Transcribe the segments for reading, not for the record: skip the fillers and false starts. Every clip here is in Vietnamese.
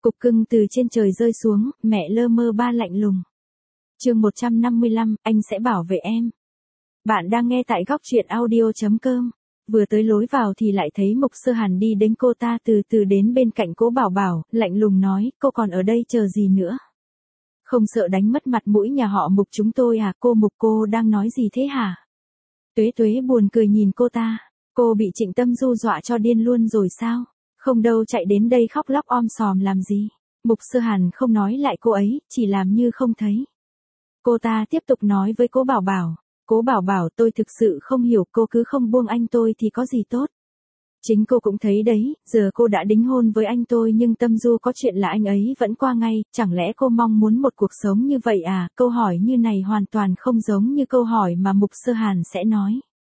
Cục cưng từ trên trời rơi xuống, mẹ lơ mơ ba lạnh lùng. Chương 155, anh sẽ bảo vệ em. Bạn đang nghe tại góc truyện audio.com. Vừa tới lối vào thì lại thấy Mục Sơ Hàn đi đến, cô ta từ từ đến bên cạnh Cố Bảo Bảo, lạnh lùng nói, cô còn ở đây chờ gì nữa? Không sợ đánh mất mặt mũi nhà họ Mục chúng tôi à? Cô Mục, cô đang nói gì thế hả? Tuế Tuế buồn cười nhìn cô ta, cô bị Trịnh Tâm Du dọa cho điên luôn rồi sao? Không đâu, chạy đến đây khóc lóc om sòm làm gì? Mục Sơ Hàn không nói lại cô ấy, chỉ làm như không thấy. Cô ta tiếp tục nói với Cố Bảo Bảo, Cố Bảo Bảo, tôi thực sự không hiểu, cô cứ không buông anh tôi thì có gì tốt. Chính cô cũng thấy đấy, giờ cô đã đính hôn với anh tôi nhưng Tâm Du có chuyện là anh ấy vẫn qua ngay, chẳng lẽ cô mong muốn một cuộc sống như vậy à? Câu hỏi như này hoàn toàn không giống như câu hỏi mà Mục Sơ Hàn sẽ nói.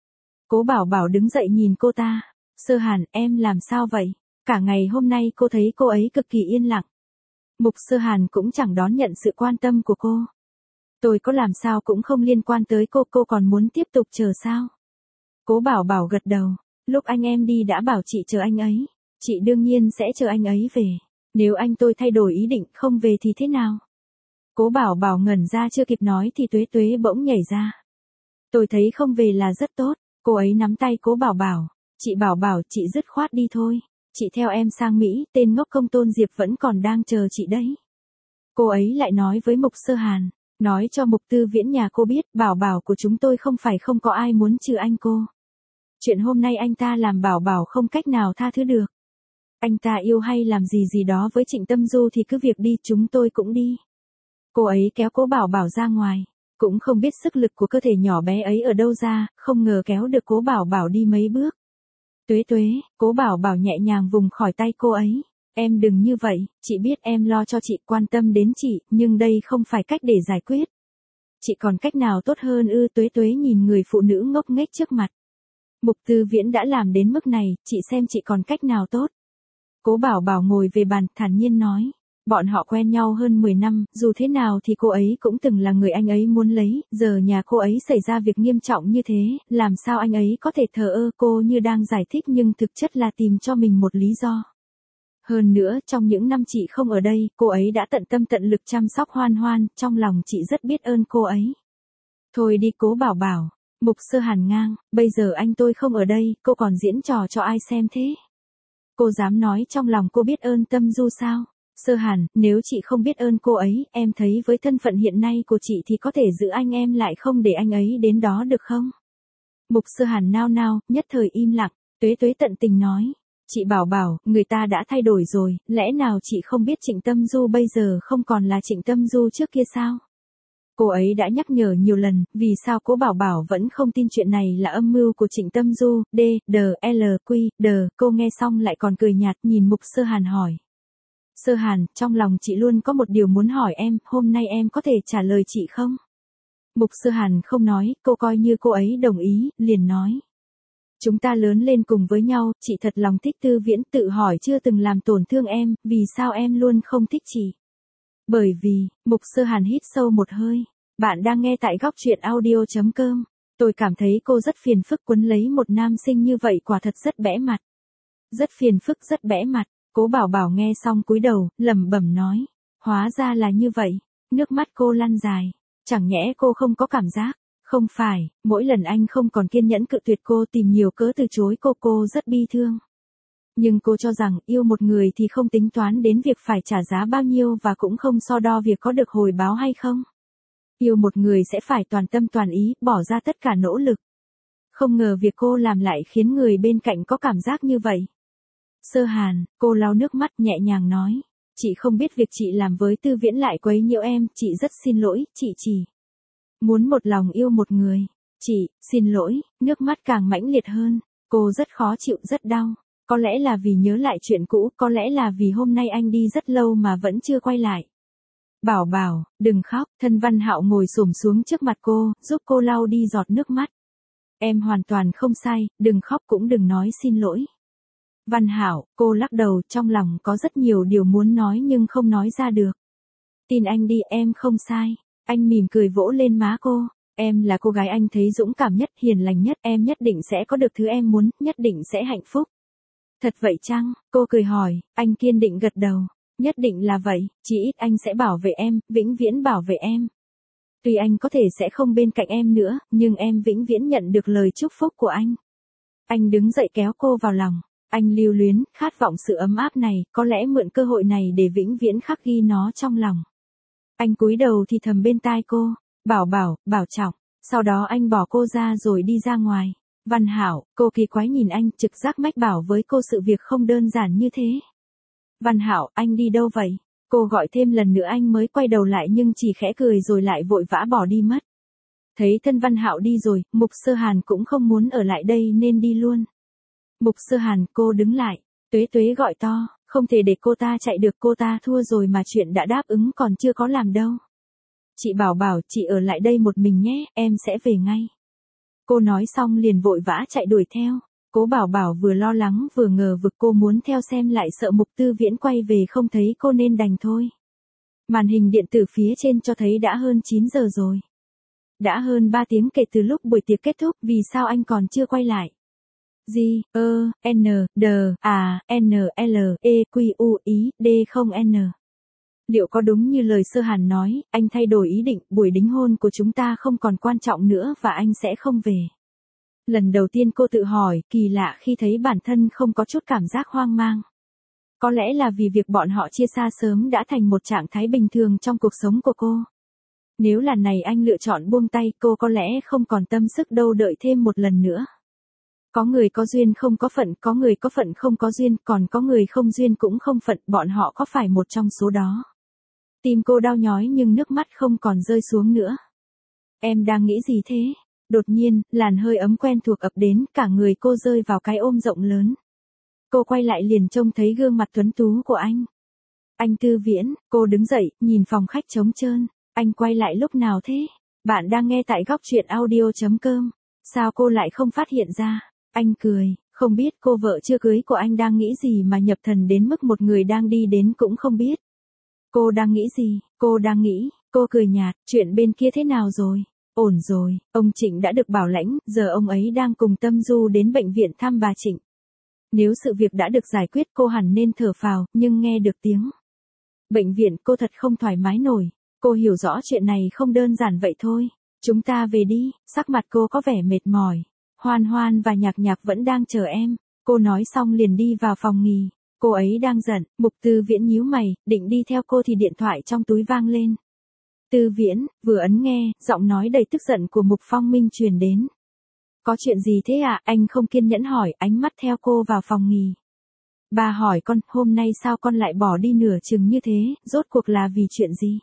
Cố Bảo Bảo đứng dậy nhìn cô ta, Sơ Hàn, em làm sao vậy? Cả ngày hôm nay cô thấy cô ấy cực kỳ yên lặng. Mục Sơ Hàn cũng chẳng đón nhận sự quan tâm của cô. Tôi có làm sao cũng không liên quan tới cô còn muốn tiếp tục chờ sao? Cố Bảo Bảo gật đầu, lúc anh em đi đã bảo chị chờ anh ấy. Chị đương nhiên sẽ chờ anh ấy về. Nếu anh tôi thay đổi ý định không về thì thế nào? Cố Bảo Bảo ngẩn ra, chưa kịp nói thì Tuế Tuế bỗng nhảy ra. Tôi thấy không về là rất tốt. Cô ấy nắm tay Cố Bảo Bảo. Chị Bảo Bảo, chị dứt khoát đi thôi. Chị theo em sang Mỹ, tên ngốc Công Tôn Diệp vẫn còn đang chờ chị đấy. Cô ấy lại nói với Mục Sơ Hàn, nói cho Mục Tư Viễn nhà cô biết, Bảo Bảo của chúng tôi không phải không có ai muốn trừ anh cô. Chuyện hôm nay anh ta làm Bảo Bảo không cách nào tha thứ được. Anh ta yêu hay làm gì gì đó với Trịnh Tâm Du thì cứ việc đi, chúng tôi cũng đi. Cô ấy kéo Cố Bảo Bảo ra ngoài, cũng không biết sức lực của cơ thể nhỏ bé ấy ở đâu ra, không ngờ kéo được Cố Bảo Bảo đi mấy bước. Tuế Tuế, Cố Bảo Bảo nhẹ nhàng vùng khỏi tay cô ấy. Em đừng như vậy, chị biết em lo cho chị, quan tâm đến chị, nhưng đây không phải cách để giải quyết. Chị còn cách nào tốt hơn ư? Tuế Tuế nhìn người phụ nữ ngốc nghếch trước mặt. Mục Tư Viễn đã làm đến mức này, chị xem chị còn cách nào tốt. Cố Bảo Bảo ngồi về bàn, thản nhiên nói. Bọn họ quen nhau hơn 10 năm, dù thế nào thì cô ấy cũng từng là người anh ấy muốn lấy, giờ nhà cô ấy xảy ra việc nghiêm trọng như thế, làm sao anh ấy có thể thờ ơ? Cô như đang giải thích nhưng thực chất là tìm cho mình một lý do. Hơn nữa, trong những năm chị không ở đây, cô ấy đã tận tâm tận lực chăm sóc Hoan Hoan, trong lòng chị rất biết ơn cô ấy. Thôi đi Cố Bảo Bảo. Mục Sơ Hàn ngang, bây giờ anh tôi không ở đây, cô còn diễn trò cho ai xem thế? Cô dám nói trong lòng cô biết ơn Tâm Du sao? Sơ Hàn, nếu chị không biết ơn cô ấy, em thấy với thân phận hiện nay của chị thì có thể giữ anh em lại không để anh ấy đến đó được không? Mục Sơ Hàn nao nao, nhất thời im lặng. Tuế Tuế tận tình nói. Chị Bảo Bảo, người ta đã thay đổi rồi, lẽ nào chị không biết Trịnh Tâm Du bây giờ không còn là Trịnh Tâm Du trước kia sao? Cô ấy đã nhắc nhở nhiều lần, vì sao Cố Bảo Bảo vẫn không tin chuyện này là âm mưu của Trịnh Tâm Du? Cô nghe xong lại còn cười nhạt nhìn Mục Sơ Hàn hỏi. Sơ Hàn, trong lòng chị luôn có một điều muốn hỏi em, hôm nay em có thể trả lời chị không? Mục Sơ Hàn không nói, cô coi như cô ấy đồng ý, liền nói. Chúng ta lớn lên cùng với nhau, chị thật lòng thích Tư Viễn, tự hỏi chưa từng làm tổn thương em, vì sao em luôn không thích chị? Bởi vì, Mục Sơ Hàn hít sâu một hơi. Bạn đang nghe tại góc truyện audio.com. Tôi cảm thấy cô rất phiền phức, quấn lấy một nam sinh như vậy quả thật rất bẽ mặt. Rất phiền phức, rất bẽ mặt. Cố Bảo Bảo nghe xong cúi đầu, lẩm bẩm nói. Hóa ra là như vậy. Nước mắt cô lăn dài. Chẳng nhẽ cô không có cảm giác? Không phải, mỗi lần anh không còn kiên nhẫn cự tuyệt cô, tìm nhiều cớ từ chối cô rất bi thương. Nhưng cô cho rằng yêu một người thì không tính toán đến việc phải trả giá bao nhiêu và cũng không so đo việc có được hồi báo hay không. Yêu một người sẽ phải toàn tâm toàn ý, bỏ ra tất cả nỗ lực. Không ngờ việc cô làm lại khiến người bên cạnh có cảm giác như vậy. Sơ Hàn, cô lau nước mắt nhẹ nhàng nói. Chị không biết việc chị làm với Tư Viễn lại quấy nhiễu em, chị rất xin lỗi, chị chỉ muốn một lòng yêu một người. Chị, xin lỗi, nước mắt càng mãnh liệt hơn. Cô rất khó chịu, rất đau. Có lẽ là vì nhớ lại chuyện cũ, có lẽ là vì hôm nay anh đi rất lâu mà vẫn chưa quay lại. Bảo Bảo, đừng khóc, Thân Văn Hạo ngồi xổm xuống trước mặt cô, giúp cô lau đi giọt nước mắt. Em hoàn toàn không sai, đừng khóc cũng đừng nói xin lỗi. Văn Hạo, cô lắc đầu, trong lòng có rất nhiều điều muốn nói nhưng không nói ra được. Tin anh đi, em không sai. Anh mỉm cười vỗ lên má cô. Em là cô gái anh thấy dũng cảm nhất, hiền lành nhất, em nhất định sẽ có được thứ em muốn, nhất định sẽ hạnh phúc. Thật vậy chăng? Cô cười hỏi, anh kiên định gật đầu. Nhất định là vậy, chí ít anh sẽ bảo vệ em, vĩnh viễn bảo vệ em. Tuy anh có thể sẽ không bên cạnh em nữa, nhưng em vĩnh viễn nhận được lời chúc phúc của anh. Anh đứng dậy kéo cô vào lòng. Anh lưu luyến, khát vọng sự ấm áp này, có lẽ mượn cơ hội này để vĩnh viễn khắc ghi nó trong lòng. Anh cúi đầu thì thầm bên tai cô, Bảo Bảo, bảo trọng. Sau đó anh bỏ cô ra rồi đi ra ngoài. Văn Hảo, cô kỳ quái nhìn anh, trực giác mách bảo với cô sự việc không đơn giản như thế. Văn Hảo, anh đi đâu vậy? Cô gọi thêm lần nữa anh mới quay đầu lại nhưng chỉ khẽ cười rồi lại vội vã bỏ đi mất. Thấy thân Văn Hạo đi rồi, Mục Sơ Hàn cũng không muốn ở lại đây nên đi luôn. Mục Sơ Hàn, cô đứng lại. Tuế Tuế gọi to, không thể để cô ta chạy được, cô ta thua rồi mà chuyện đã đáp ứng còn chưa có làm đâu. Chị Bảo Bảo, chị ở lại đây một mình nhé, em sẽ về ngay. Cô nói xong liền vội vã chạy đuổi theo. Cố Bảo Bảo vừa lo lắng vừa ngờ vực, cô muốn theo xem lại sợ Mục Tư Viễn quay về không thấy cô nên đành thôi. Màn hình điện tử phía trên cho thấy đã hơn 9 giờ rồi. Đã hơn 3 tiếng kể từ lúc buổi tiệc kết thúc, vì sao anh còn chưa quay lại? G, N, D, A, N, L, E, Q, U, I, D không N. Liệu có đúng như lời Sơ Hàn nói, anh thay đổi ý định, buổi đính hôn của chúng ta không còn quan trọng nữa và anh sẽ không về. Lần đầu tiên cô tự hỏi, kỳ lạ khi thấy bản thân không có chút cảm giác hoang mang. Có lẽ là vì việc bọn họ chia xa sớm đã thành một trạng thái bình thường trong cuộc sống của cô. Nếu lần này anh lựa chọn buông tay, cô có lẽ không còn tâm sức đâu đợi thêm một lần nữa. Có người có duyên không có phận, có người có phận không có duyên, còn có người không duyên cũng không phận, bọn họ có phải một trong số đó? Tim cô đau nhói nhưng nước mắt không còn rơi xuống nữa. Em đang nghĩ gì thế? Đột nhiên, làn hơi ấm quen thuộc ập đến, cả người cô rơi vào cái ôm rộng lớn. Cô quay lại liền trông thấy gương mặt tuấn tú của anh. Anh Tư Viễn, cô đứng dậy, nhìn phòng khách trống trơn. Anh quay lại lúc nào thế? Bạn đang nghe tại góc truyện audio.com. Sao cô lại không phát hiện ra? Anh cười, không biết cô vợ chưa cưới của anh đang nghĩ gì mà nhập thần đến mức một người đang đi đến cũng không biết. Cô đang nghĩ gì? Cô đang nghĩ, cô cười nhạt, chuyện bên kia thế nào rồi? Ổn rồi, ông Trịnh đã được bảo lãnh, giờ ông ấy đang cùng Tâm Du đến bệnh viện thăm bà Trịnh. Nếu sự việc đã được giải quyết cô hẳn nên thở phào, nhưng nghe được tiếng bệnh viện cô thật không thoải mái nổi. Cô hiểu rõ chuyện này không đơn giản vậy thôi. Chúng ta về đi, sắc mặt cô có vẻ mệt mỏi. Hoan Hoan và Nhạc Nhạc vẫn đang chờ em. Cô nói xong liền đi vào phòng nghỉ. Cô ấy đang giận, Mục Tư Viễn nhíu mày, định đi theo cô thì điện thoại trong túi vang lên. Tư Viễn, vừa ấn nghe, giọng nói đầy tức giận của Mục Phong Minh truyền đến. Có chuyện gì thế ạ? Anh không kiên nhẫn hỏi, ánh mắt theo cô vào phòng nghỉ. Bà hỏi con, hôm nay sao con lại bỏ đi nửa chừng như thế, rốt cuộc là vì chuyện gì?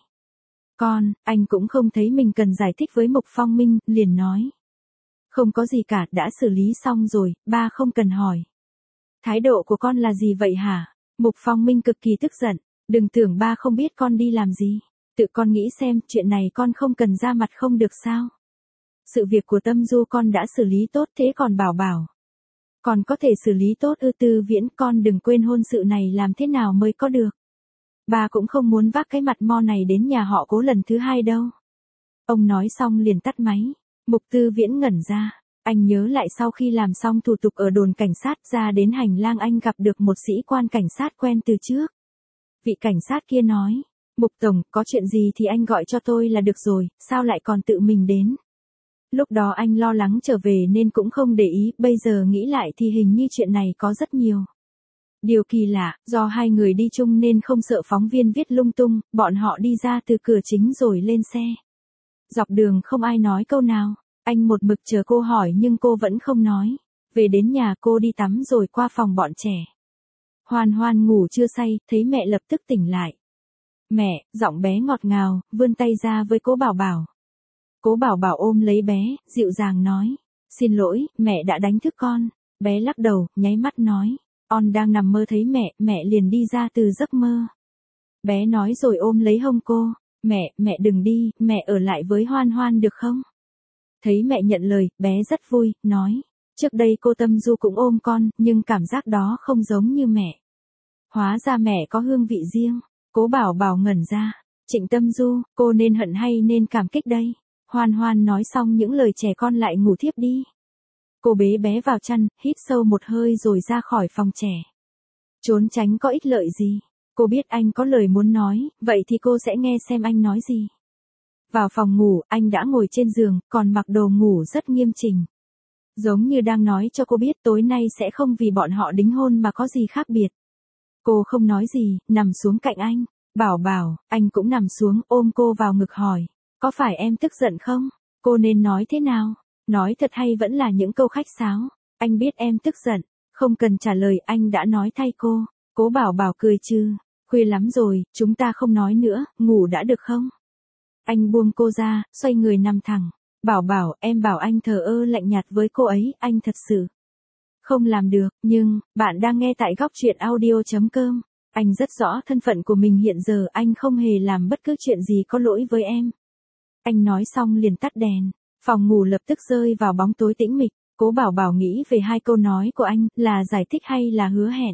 Anh cũng không thấy mình cần giải thích với Mục Phong Minh, liền nói. Không có gì cả, đã xử lý xong rồi, ba không cần hỏi. Thái độ của con là gì vậy hả? Mục Phong Minh cực kỳ tức giận, đừng tưởng ba không biết con đi làm gì. Tự con nghĩ xem, chuyện này con không cần ra mặt không được sao? Sự việc của Tâm Du con đã xử lý tốt, thế còn Bảo Bảo. Còn có thể xử lý tốt ư? Tư Viễn, con đừng quên hôn sự này làm thế nào mới có được. Bà cũng không muốn vác cái mặt mo này đến nhà họ Cố lần thứ hai đâu. Ông nói xong liền tắt máy. Mục Tư Viễn ngẩn ra. Anh nhớ lại sau khi làm xong thủ tục ở đồn cảnh sát ra đến hành lang anh gặp được một sĩ quan cảnh sát quen từ trước. Vị cảnh sát kia nói. Mục Tổng, có chuyện gì thì anh gọi cho tôi là được rồi, sao lại còn tự mình đến? Lúc đó anh lo lắng trở về nên cũng không để ý, bây giờ nghĩ lại thì hình như chuyện này có rất nhiều. Điều kỳ lạ, do hai người đi chung nên không sợ phóng viên viết lung tung, bọn họ đi ra từ cửa chính rồi lên xe. Dọc đường không ai nói câu nào, anh một mực chờ cô hỏi nhưng cô vẫn không nói. Về đến nhà cô đi tắm rồi qua phòng bọn trẻ. Hoan Hoan ngủ chưa say, thấy mẹ lập tức tỉnh lại. Mẹ, giọng bé ngọt ngào, vươn tay ra với Cố Bảo Bảo. Cố Bảo Bảo ôm lấy bé, dịu dàng nói. Xin lỗi, mẹ đã đánh thức con. Bé lắc đầu, nháy mắt nói. On đang nằm mơ thấy mẹ liền đi ra từ giấc mơ. Bé nói rồi ôm lấy hông cô. Mẹ đừng đi, mẹ ở lại với Hoan Hoan được không? Thấy mẹ nhận lời, bé rất vui, nói. Trước đây cô Tâm Du cũng ôm con, nhưng cảm giác đó không giống như mẹ. Hóa ra mẹ có hương vị riêng. Cố Bảo Bảo ngẩn ra. Trịnh Tâm Du, cô nên hận hay nên cảm kích đây? Hoan Hoan nói xong những lời trẻ con lại ngủ thiếp đi. Cô bế bé vào chăn, hít sâu một hơi rồi ra khỏi phòng trẻ. Trốn tránh có ích lợi gì? Cô biết anh có lời muốn nói, vậy thì cô sẽ nghe xem anh nói gì. Vào phòng ngủ, anh đã ngồi trên giường, còn mặc đồ ngủ rất nghiêm chỉnh. Giống như đang nói cho cô biết tối nay sẽ không vì bọn họ đính hôn mà có gì khác biệt. Cô không nói gì, nằm xuống cạnh anh. Bảo Bảo, anh cũng nằm xuống ôm cô vào ngực hỏi. Có phải em tức giận không? Cô nên nói thế nào? Nói thật hay vẫn là những câu khách sáo? Anh biết em tức giận. Không cần trả lời, anh đã nói thay cô. Cố Bảo Bảo cười trừ. Khuya lắm rồi, chúng ta không nói nữa, ngủ đã được không? Anh buông cô ra, xoay người nằm thẳng. Bảo Bảo, em bảo anh thờ ơ lạnh nhạt với cô ấy, anh thật sự không làm được, nhưng, bạn đang nghe tại góc truyện audio.com. Anh rất rõ thân phận của mình hiện giờ, anh không hề làm bất cứ chuyện gì có lỗi với em. Anh nói xong liền tắt đèn, phòng ngủ lập tức rơi vào bóng tối tĩnh mịch. Cố Bảo Bảo nghĩ về hai câu nói của anh, là giải thích hay là hứa hẹn.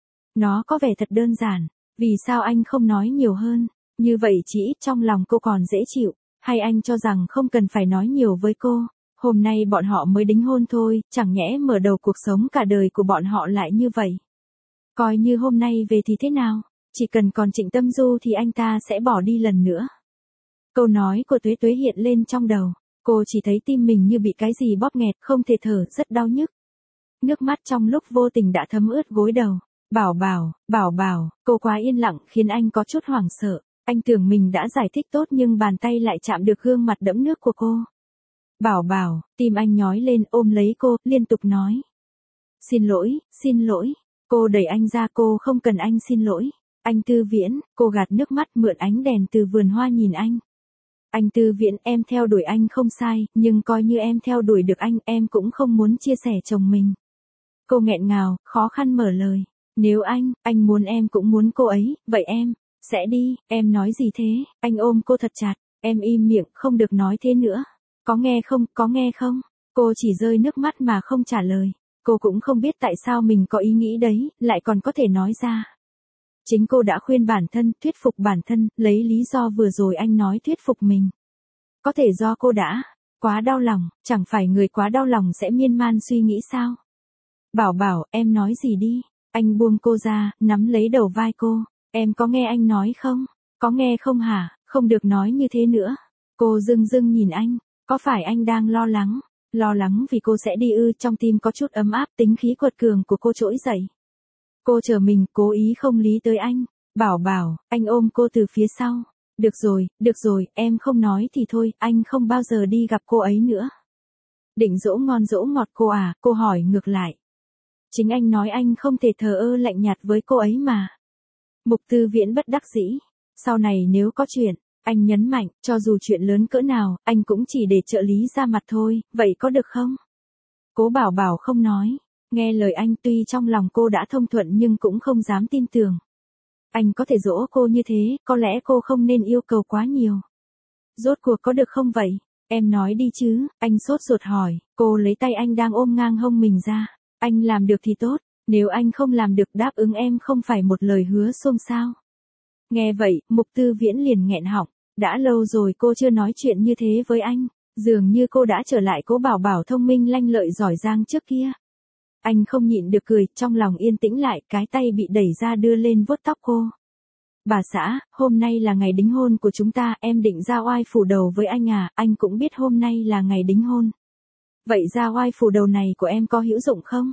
Nó có vẻ thật đơn giản, vì sao anh không nói nhiều hơn, như vậy chỉ ít trong lòng cô còn dễ chịu, hay anh cho rằng không cần phải nói nhiều với cô. Hôm nay bọn họ mới đính hôn thôi, chẳng nhẽ mở đầu cuộc sống cả đời của bọn họ lại như vậy. Coi như hôm nay về thì thế nào, chỉ cần còn Trịnh Tâm Du thì anh ta sẽ bỏ đi lần nữa. Câu nói của Tuế Tuế hiện lên trong đầu, cô chỉ thấy tim mình như bị cái gì bóp nghẹt, không thể thở, rất đau nhức. Nước mắt trong lúc vô tình đã thấm ướt gối đầu. Bảo Bảo, Bảo Bảo, cô quá yên lặng khiến anh có chút hoảng sợ. Anh tưởng mình đã giải thích tốt nhưng bàn tay lại chạm được gương mặt đẫm nước của cô. Bảo Bảo, tim anh nhói lên ôm lấy cô, liên tục nói. Xin lỗi, xin lỗi. Cô đẩy anh ra, cô không cần anh xin lỗi. Anh Tư Viễn, cô gạt nước mắt mượn ánh đèn từ vườn hoa nhìn anh. Anh Tư Viễn, em theo đuổi anh không sai, nhưng coi như em theo đuổi được anh, em cũng không muốn chia sẻ chồng mình. Cô nghẹn ngào, khó khăn mở lời. Nếu anh muốn em cũng muốn cô ấy, vậy em sẽ đi, em nói gì thế? Anh ôm cô thật chặt, em im miệng, không được nói thế nữa. Có nghe không, có nghe không? Cô chỉ rơi nước mắt mà không trả lời. Cô cũng không biết tại sao mình có ý nghĩ đấy, lại còn có thể nói ra. Chính cô đã khuyên bản thân, thuyết phục bản thân, lấy lý do vừa rồi anh nói thuyết phục mình. Có thể do cô đã quá đau lòng, chẳng phải người quá đau lòng sẽ miên man suy nghĩ sao? Bảo Bảo, em nói gì đi? Anh buông cô ra, nắm lấy đầu vai cô. Em có nghe anh nói không? Có nghe không hả? Không được nói như thế nữa. Cô dưng dưng nhìn anh. Có phải anh đang lo lắng? Lo lắng vì cô sẽ đi ư? Trong tim có chút ấm áp, tính khí quật cường của cô trỗi dậy. Cô chờ mình, cố ý không lý tới anh. Bảo Bảo, anh ôm cô từ phía sau. Được rồi, em không nói thì thôi, anh không bao giờ đi gặp cô ấy nữa. Định dỗ ngon dỗ ngọt cô à? Cô hỏi ngược lại. Chính anh nói anh không thể thờ ơ lạnh nhạt với cô ấy mà. Mục Tư Viễn bất đắc dĩ. Sau này nếu có chuyện, anh nhấn mạnh, cho dù chuyện lớn cỡ nào, anh cũng chỉ để trợ lý ra mặt thôi, vậy có được không? Cố Bảo Bảo không nói. Nghe lời anh, tuy trong lòng cô đã thông thuận nhưng cũng không dám tin tưởng. Anh có thể dỗ cô như thế, có lẽ cô không nên yêu cầu quá nhiều. Rốt cuộc có được không vậy? Em nói đi chứ, anh sốt ruột hỏi. Cô lấy tay anh đang ôm ngang hông mình ra. Anh làm được thì tốt, nếu anh không làm được đáp ứng em không phải một lời hứa xuông sao. Nghe vậy, Mục Tư Viễn liền nghẹn họng. Đã lâu rồi cô chưa nói chuyện như thế với anh. Dường như cô đã trở lại Cố Bảo Bảo thông minh lanh lợi giỏi giang trước kia. Anh không nhịn được cười, trong lòng yên tĩnh lại, cái tay bị đẩy ra đưa lên vuốt tóc cô. Bà xã, hôm nay là ngày đính hôn của chúng ta, em định ra oai phủ đầu với anh à, anh cũng biết hôm nay là ngày đính hôn. Vậy ra oai phủ đầu này của em có hữu dụng không?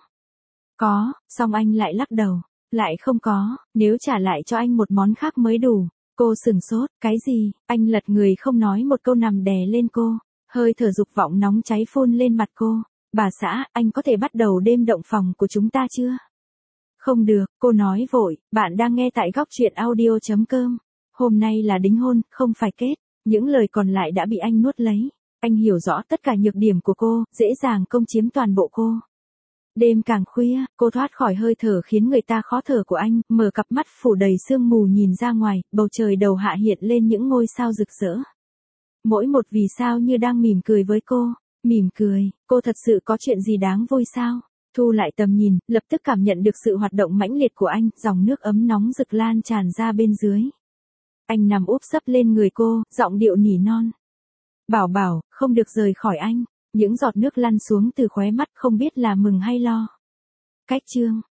Có, xong anh lại lắc đầu. Lại không có, nếu trả lại cho anh một món khác mới đủ. Cô sửng sốt, cái gì? Anh lật người không nói một câu nằm đè lên cô. Hơi thở dục vọng nóng cháy phun lên mặt cô. Bà xã, anh có thể bắt đầu đêm động phòng của chúng ta chưa? Không được, cô nói vội, bạn đang nghe tại góc truyện audio.com. Hôm nay là đính hôn, không phải kết. Những lời còn lại đã bị anh nuốt lấy. Anh hiểu rõ tất cả nhược điểm của cô, dễ dàng công chiếm toàn bộ cô. Đêm càng khuya, cô thoát khỏi hơi thở khiến người ta khó thở của anh, mở cặp mắt phủ đầy sương mù nhìn ra ngoài, bầu trời đầu hạ hiện lên những ngôi sao rực rỡ. Mỗi một vì sao như đang mỉm cười với cô. Mỉm cười, cô thật sự có chuyện gì đáng vui sao? Thu lại tầm nhìn, lập tức cảm nhận được sự hoạt động mãnh liệt của anh, dòng nước ấm nóng rực lan tràn ra bên dưới. Anh nằm úp sấp lên người cô, giọng điệu nỉ non. Bảo Bảo, không được rời khỏi anh. Những giọt nước lăn xuống từ khóe mắt không biết là mừng hay lo. Cách chương